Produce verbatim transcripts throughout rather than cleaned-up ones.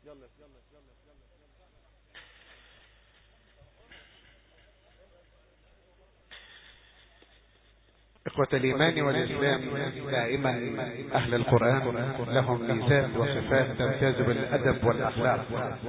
إخوة الإيمان والإسلام، دائما أهل القرآن لهم ميزات وصفات تمتاز بالأدب والأخلاق،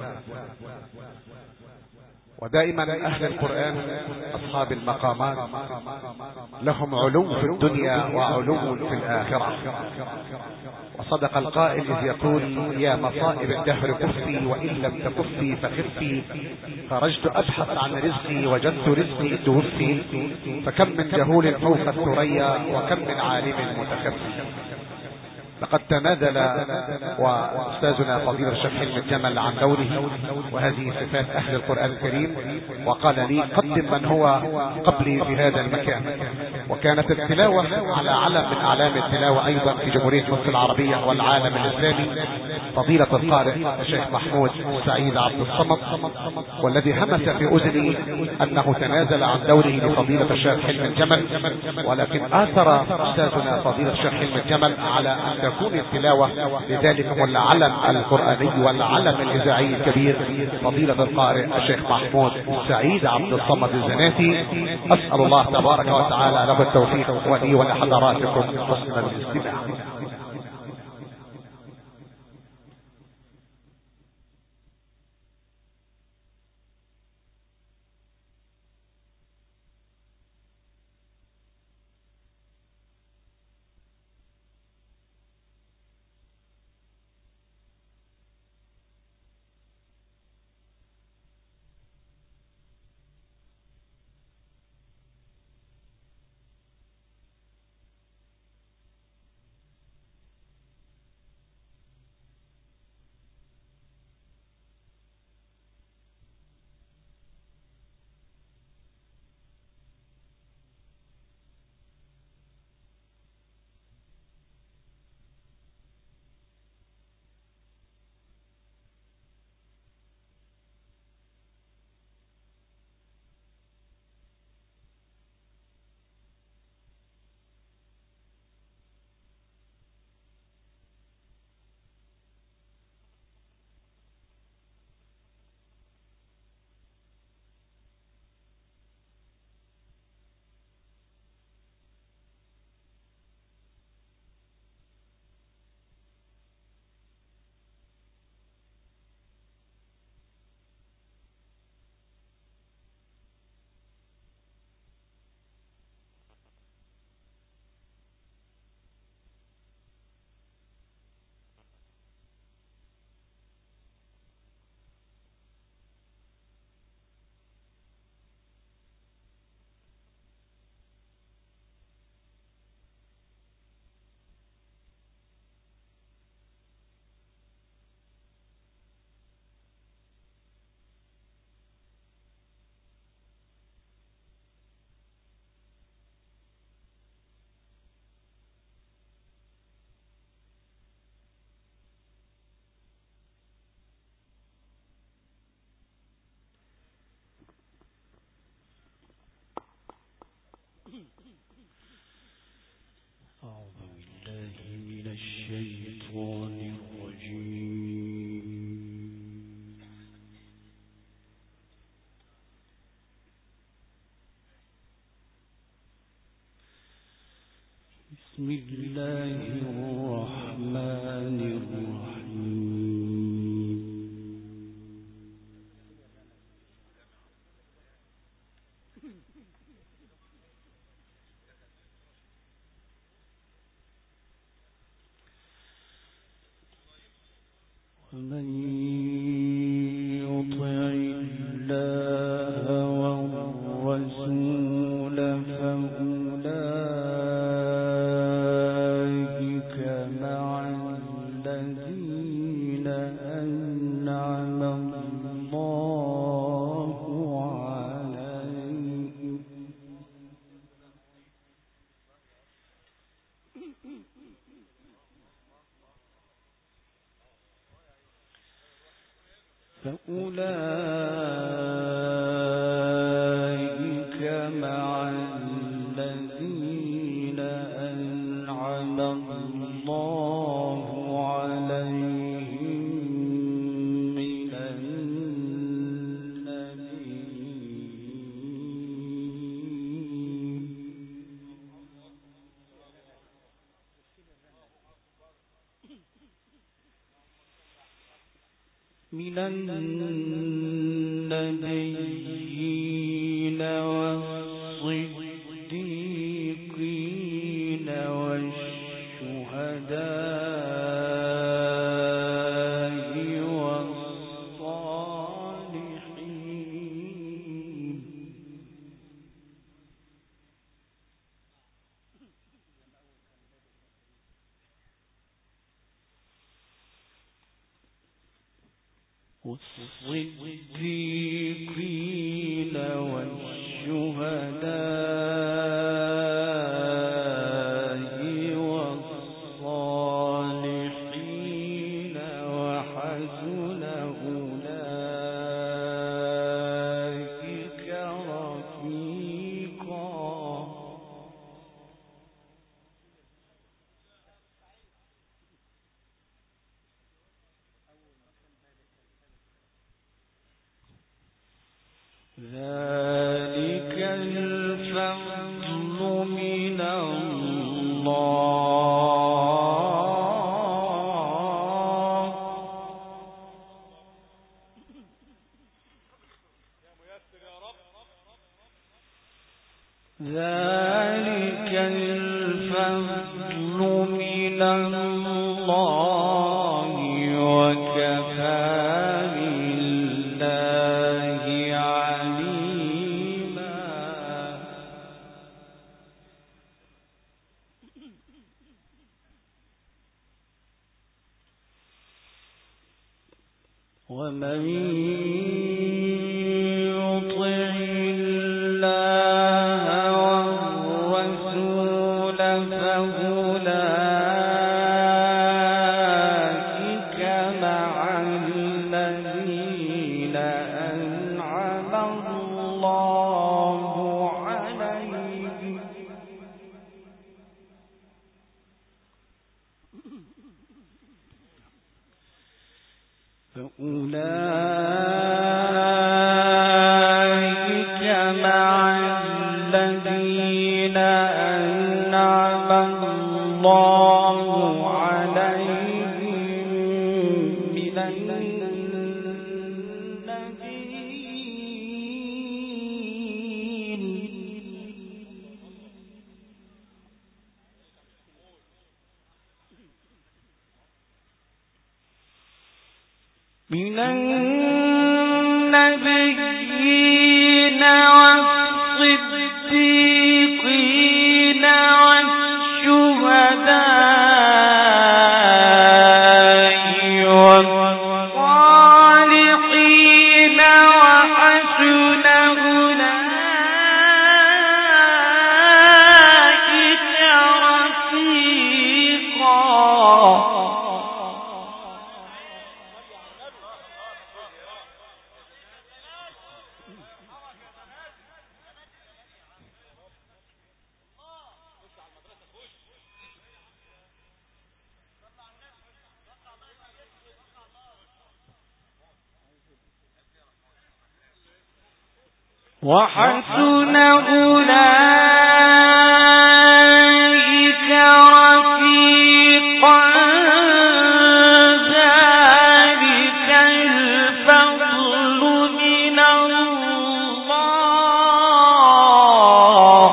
ودائما أهل القرآن أصحاب المقامات لهم علو في الدنيا وعلو في الآخرة. وصدق القائل إذ يقول يا مصائب الدهر كفي وإن لم تكفي فخفي، خرجت أبحث عن رزقي وجدت رزقي توفي، فكم من جهول فوق الثريا وكم من عالم متخفي. لقد تنازل وأستاذنا فضيلة الشيخ حلمي الجمل عن دوره وهذه صفات أهل القرآن الكريم، وقال لي قدم من هو قبلي في هذا المكان. وكانت التلاوة على علم من أعلام التلاوة أيضا في جمهورية مصر العربية والعالم الإسلامي، فضيلة القارئ الشيخ محمود سعيد عبد الصمد، والذي همس في أذني أنه تنازل عن دوره لفضيلة الشيخ حلمي الجمل، ولكن آثر أستاذنا فضيلة الشيخ حلمي الجمل على أن تكون التلاوة لذلك هو العلم القرآني والعلم الإذاعي الكبير فضيلة القارئ الشيخ محمود سعيد عبد الصمد الزناتي. أسأل الله تبارك وتعالى له التوفيق ولي ولحضراتكم حسن الاستماع. بسم الله الرحمن الرحيم. ومن يطع الله والرسول فأولئك مع الذين أنعم الله عليهم فأولئك مع الذين أنعم الله عليهم من النبيين والصديقين والشهداء والصالحين والصديقين والشهداء والصالحين وحسن أولئك رفيقا ذلك الفضل من الله ذلك الفضل من الله وكفى بالله عليما ومن يطع الله والرسول فأولئك مع الذين أنعم الله عليهم فأولئك مع الذين أنعم الله عليهم من النبيين من النبيين والصديقين والشهداء والصالحين وحسن أولئك رفيقا وحسن أولئك رفيقا ذلك الفضل من الله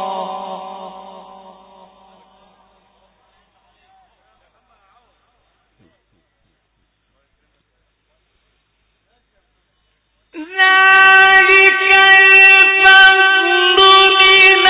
ذلك الفضل من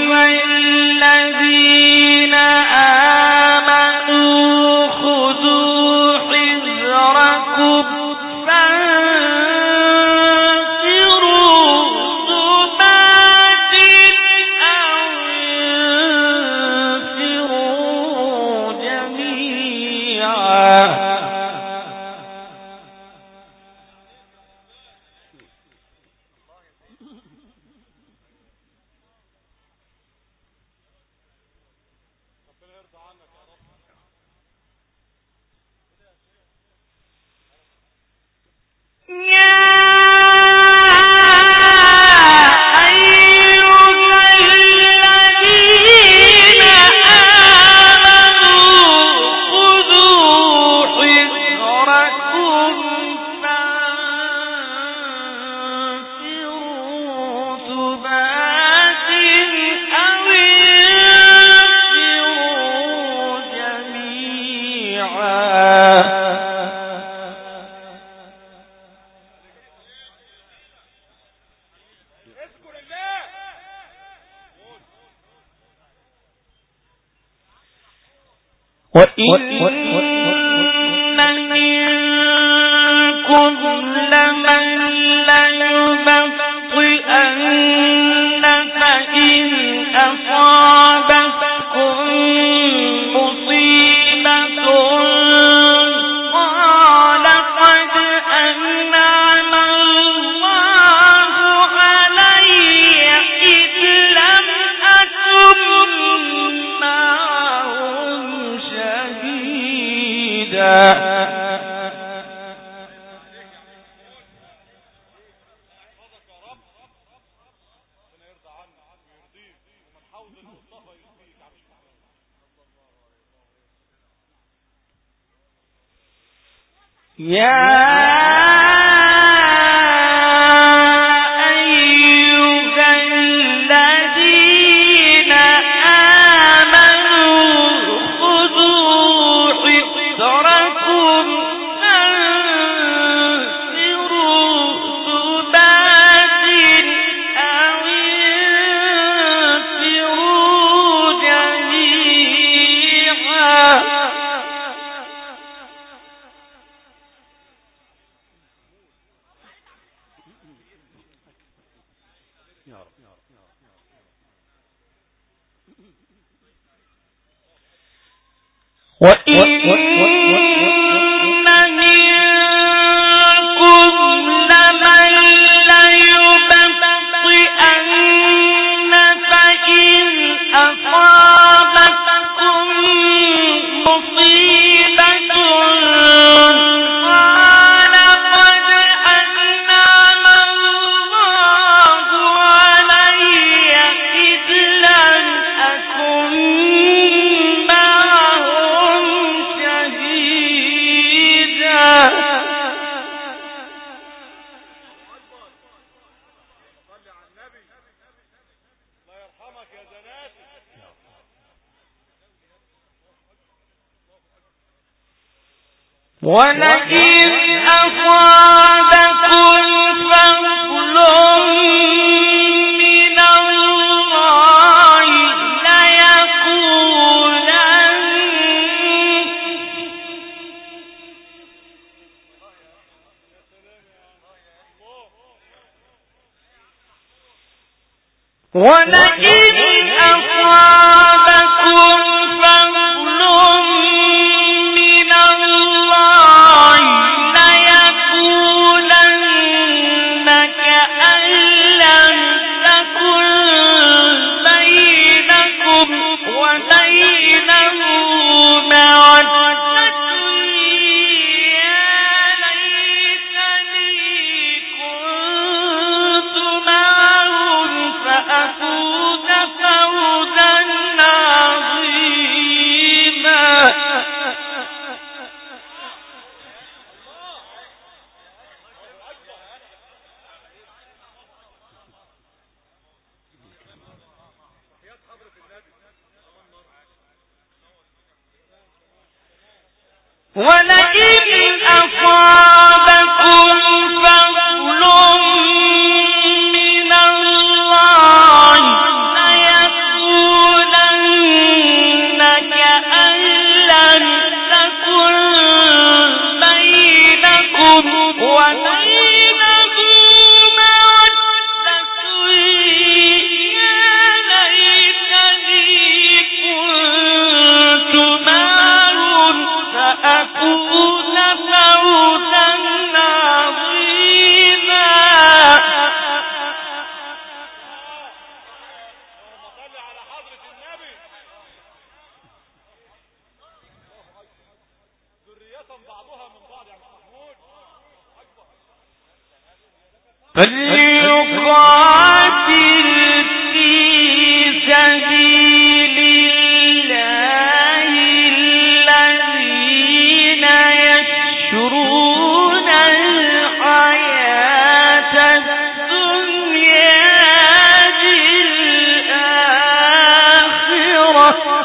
خذوا وإن منكم لمن ليبطئن فإن أصابتكم مصيبة قال قد أنعم الله علي إذ لم أكن معهم شهيدا. يا أيها الذين آمنوا خذوا حذركم فانفروا ثبات أو انفروا جميعا. وإن منكم لمن ليبطئن فإن أصابتكم مصيبة قال قد أنعم الله علي إذ لم أكن معهم شهيدا. ولئن أصابكم فضل من الله ليقولن ولئن أصابكم فضل من الله ليقولن كأن لم تكن بينكم وبينه مودة يا ليتني كنت معهم فأفوز فوزا عظيما. ولئن أصابكم فضل من الله ليقولن كأن لم تكن بينكم وبينه مودة يا ليتني كنت معهم فأفوز فوزا عظيما. فليقاتل في سبيل الله الذين يشرون الحياة الدنيا بالآخرة.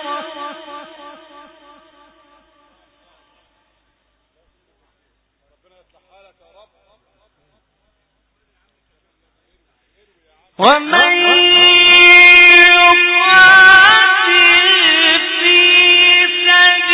ومن يقاتل في سبيل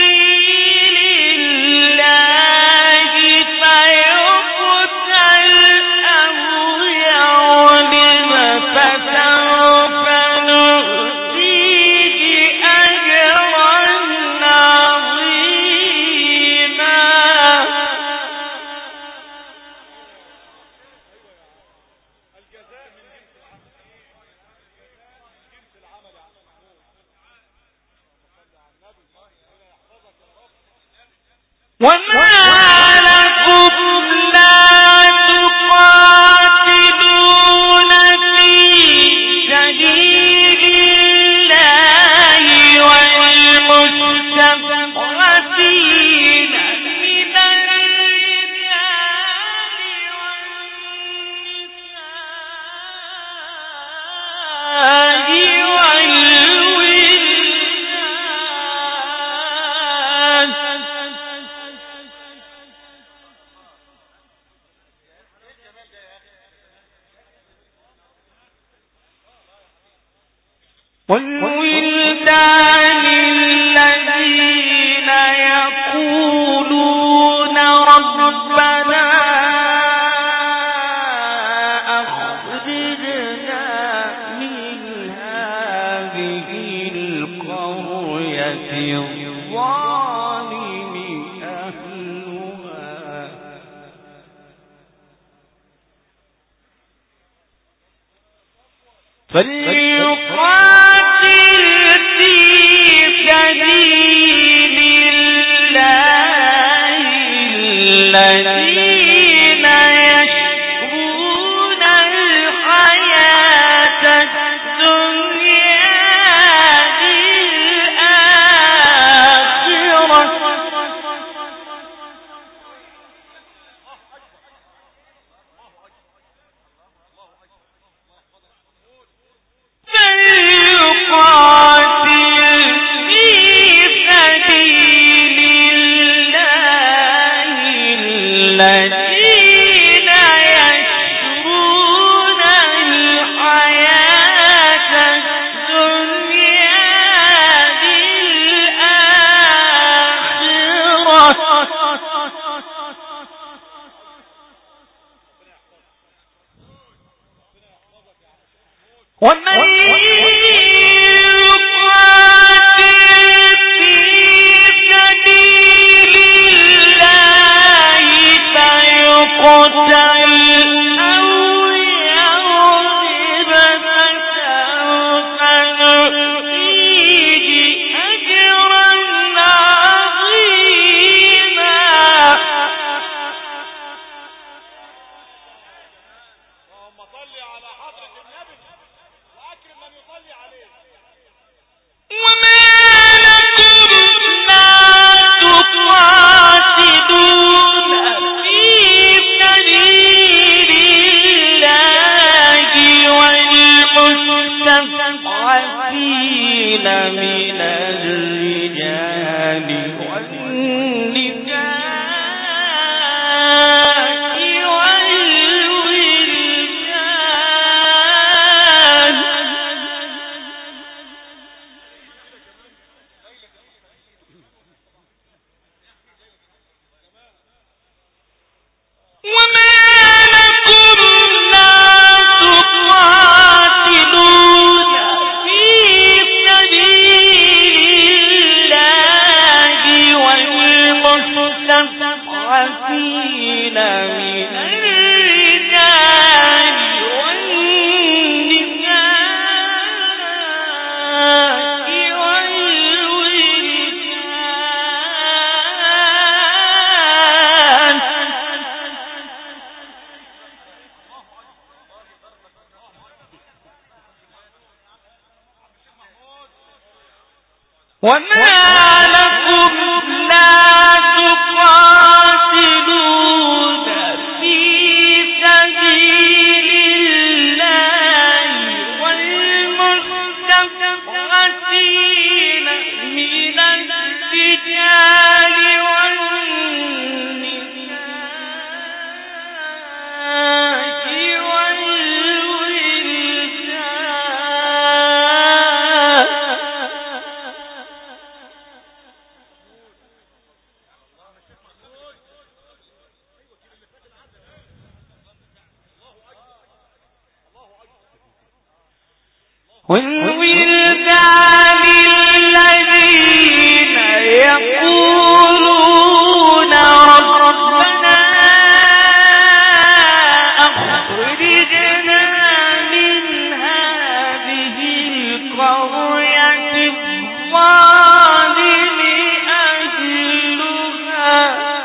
الظالم أهلها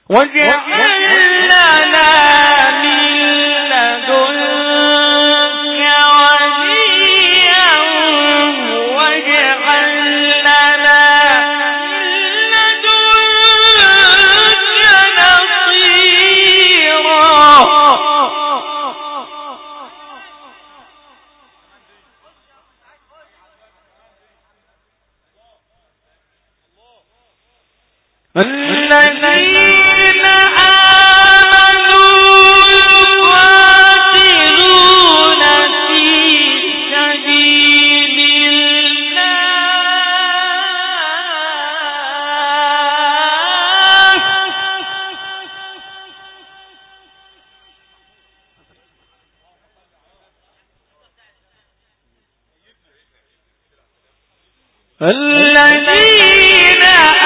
الذين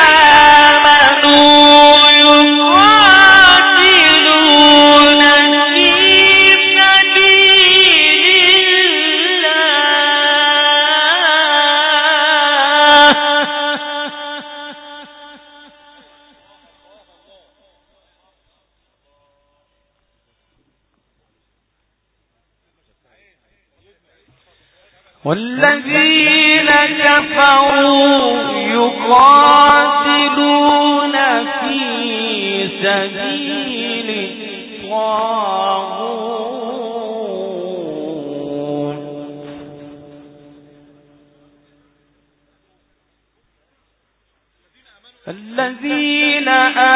آمنوا يقاتلون في سبيل الله والذين كفروا يقاتلون في سبيل الطاغوت الذين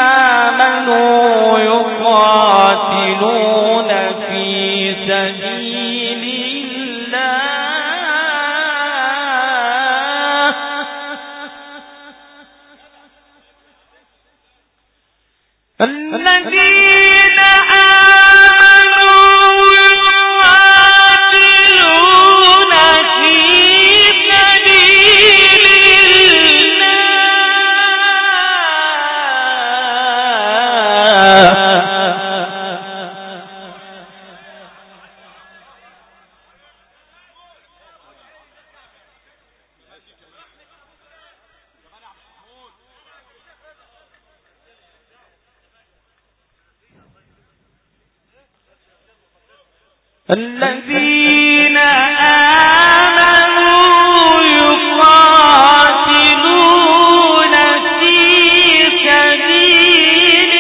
آمنوا يقاتلون في سبيل الله الذين آمنوا يقاتلون في سبيل الذين آمنوا يقاتلون في سبيل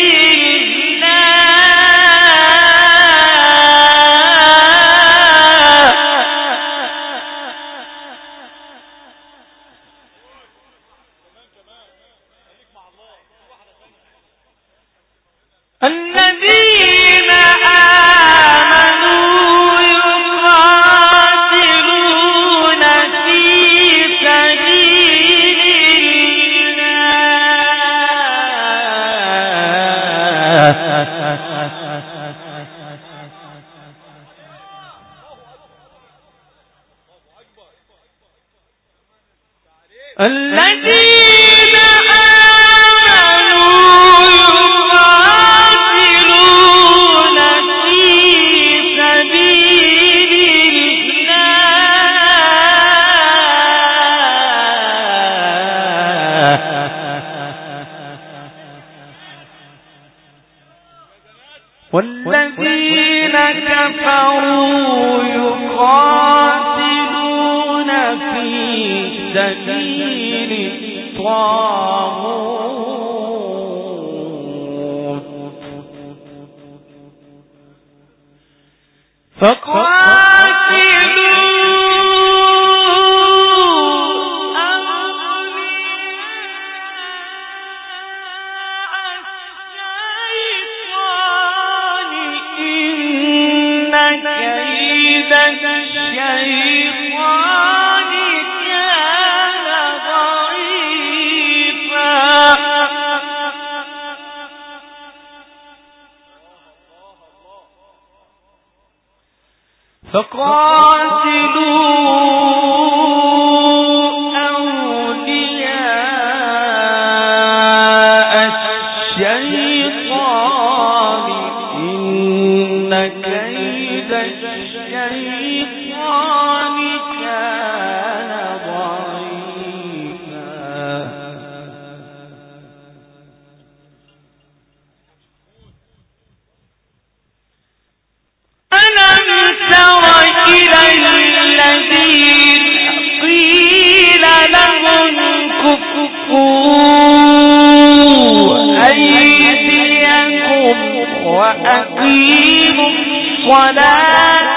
الله الذين آمنوا يقاتلون في سبيل الله الذين آمنوا يقاتلون في سبيل الله والذين كفروا يقاتلون في سبيل الطاغوت فقاتلوا كيد الشيطان كان ضعيفا فقاتلوا أولياء الشيطان إن كيد الشيطان كان ضعيفا أيديكم وأقيموا الصلاة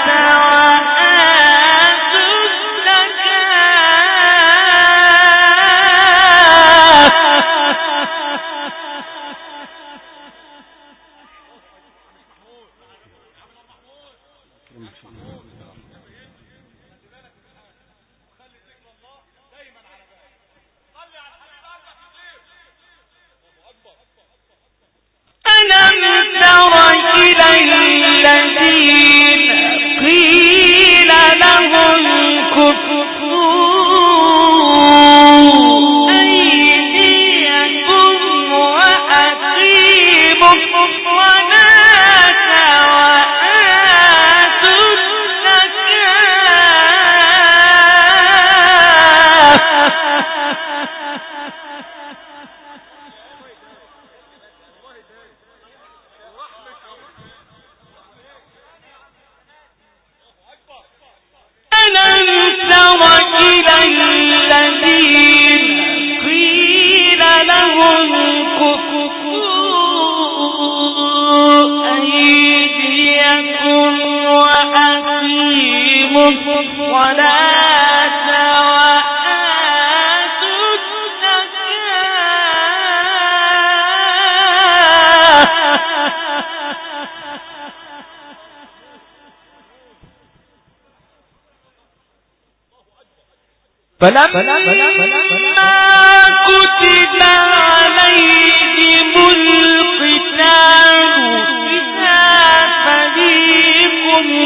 فلما كتب عليهم القتال إذا فريق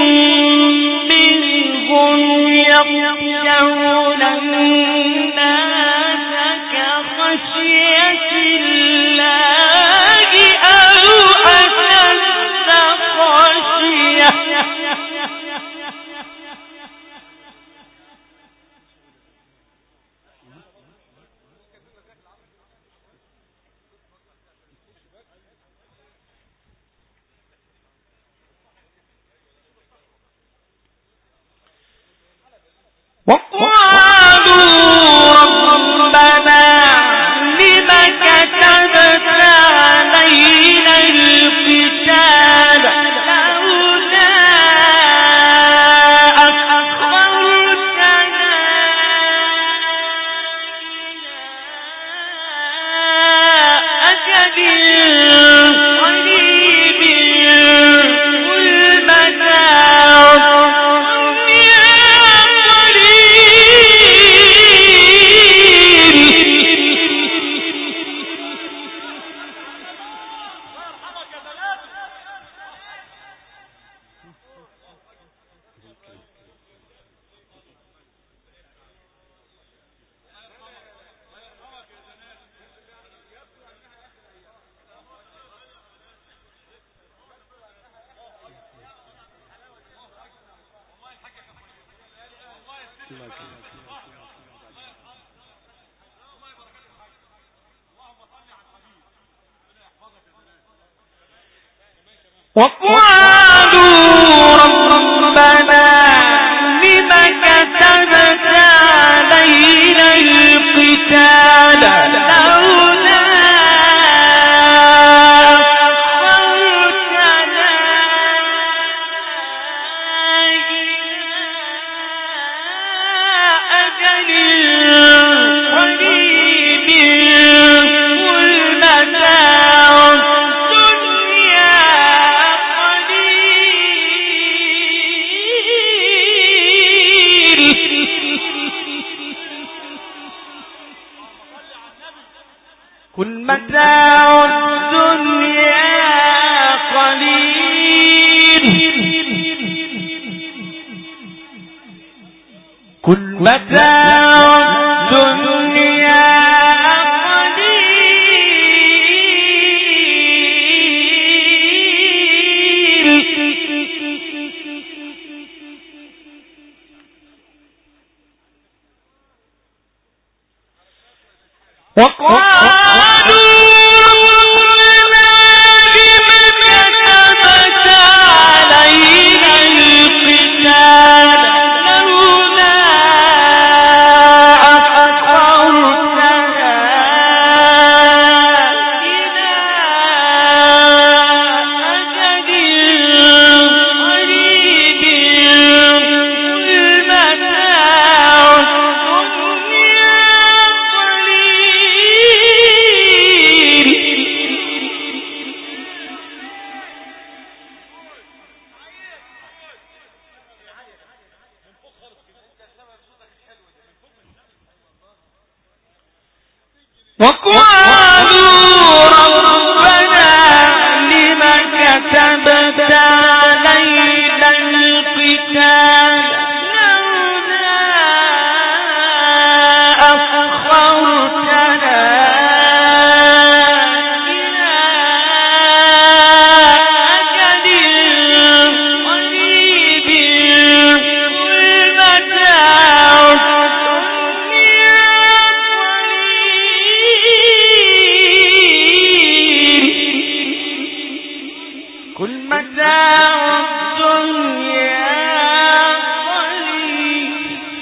منهم يخشون الناس كخشية الله أو أشد خشية وقالوا ربنا لم كتبت علينا القتال لولا أخرتنا أجل قريب قل متاع وقالوا ربنا لم كتبت علينا القتال لولا أخرتنا إلى أجل قريب قل متاع كل متاع الدنيا قليل كل متاع الدنيا قليل وقالوا وقالوا ربنا لم كتبت علينا القتال لولا أخرتنا إلى أجل قريب قل متاع كل متاع الدنيا قليل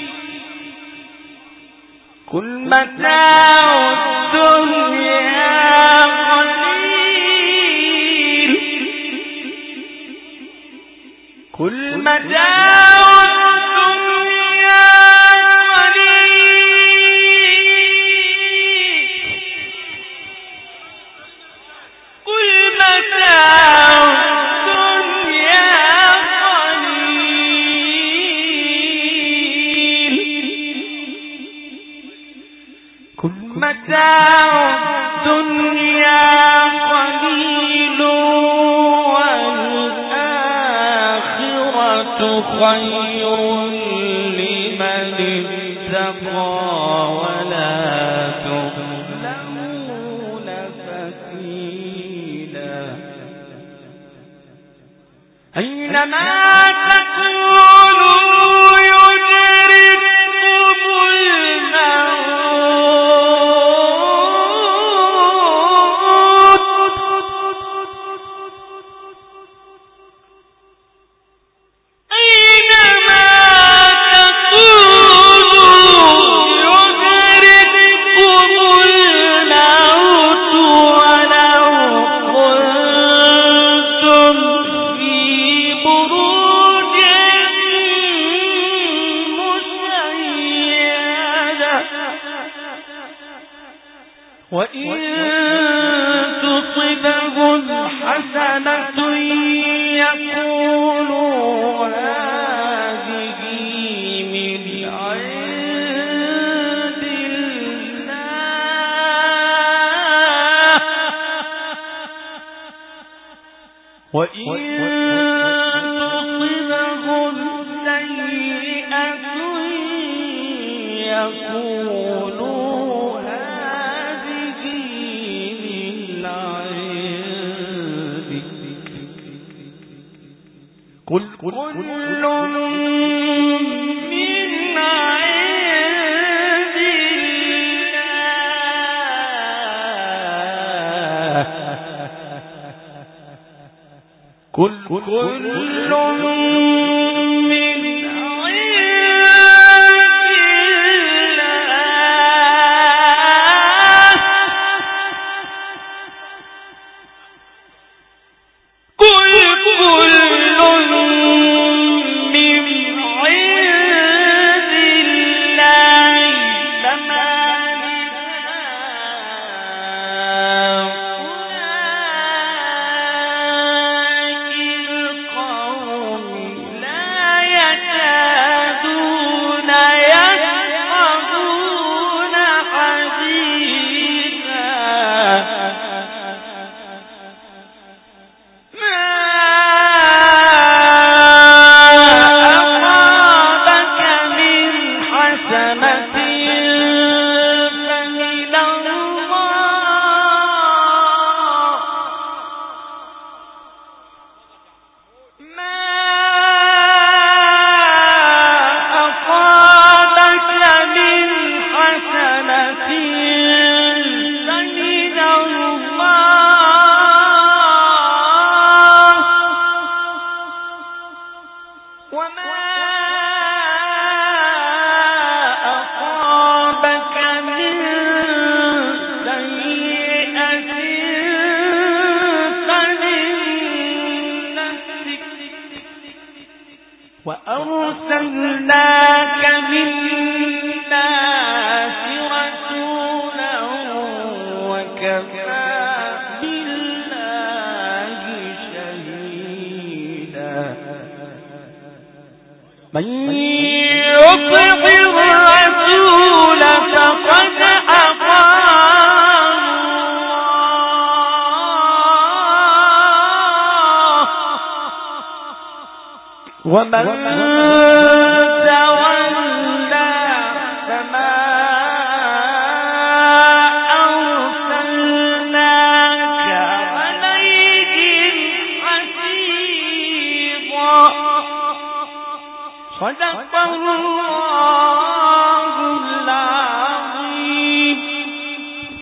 كل متاع الدنيا قليل كل متاع الدنيا قليل كل متاع متاع الدنيا قليل والآخرة خير لمن اتقى ولا تظلمون فتيلا أينما تكونوا وإن تصبهم حسنة يقولوا هذه من عند الله وإن تصبهم سيئة يقولوا قل كل من عند الله كل كل من وأرسلناك بالناس رسولا وكفى بالله شهيدا من يطع الرسول فقد أطاع ومن تولى فما أرسلناك عليهم حفيظا. صدق الله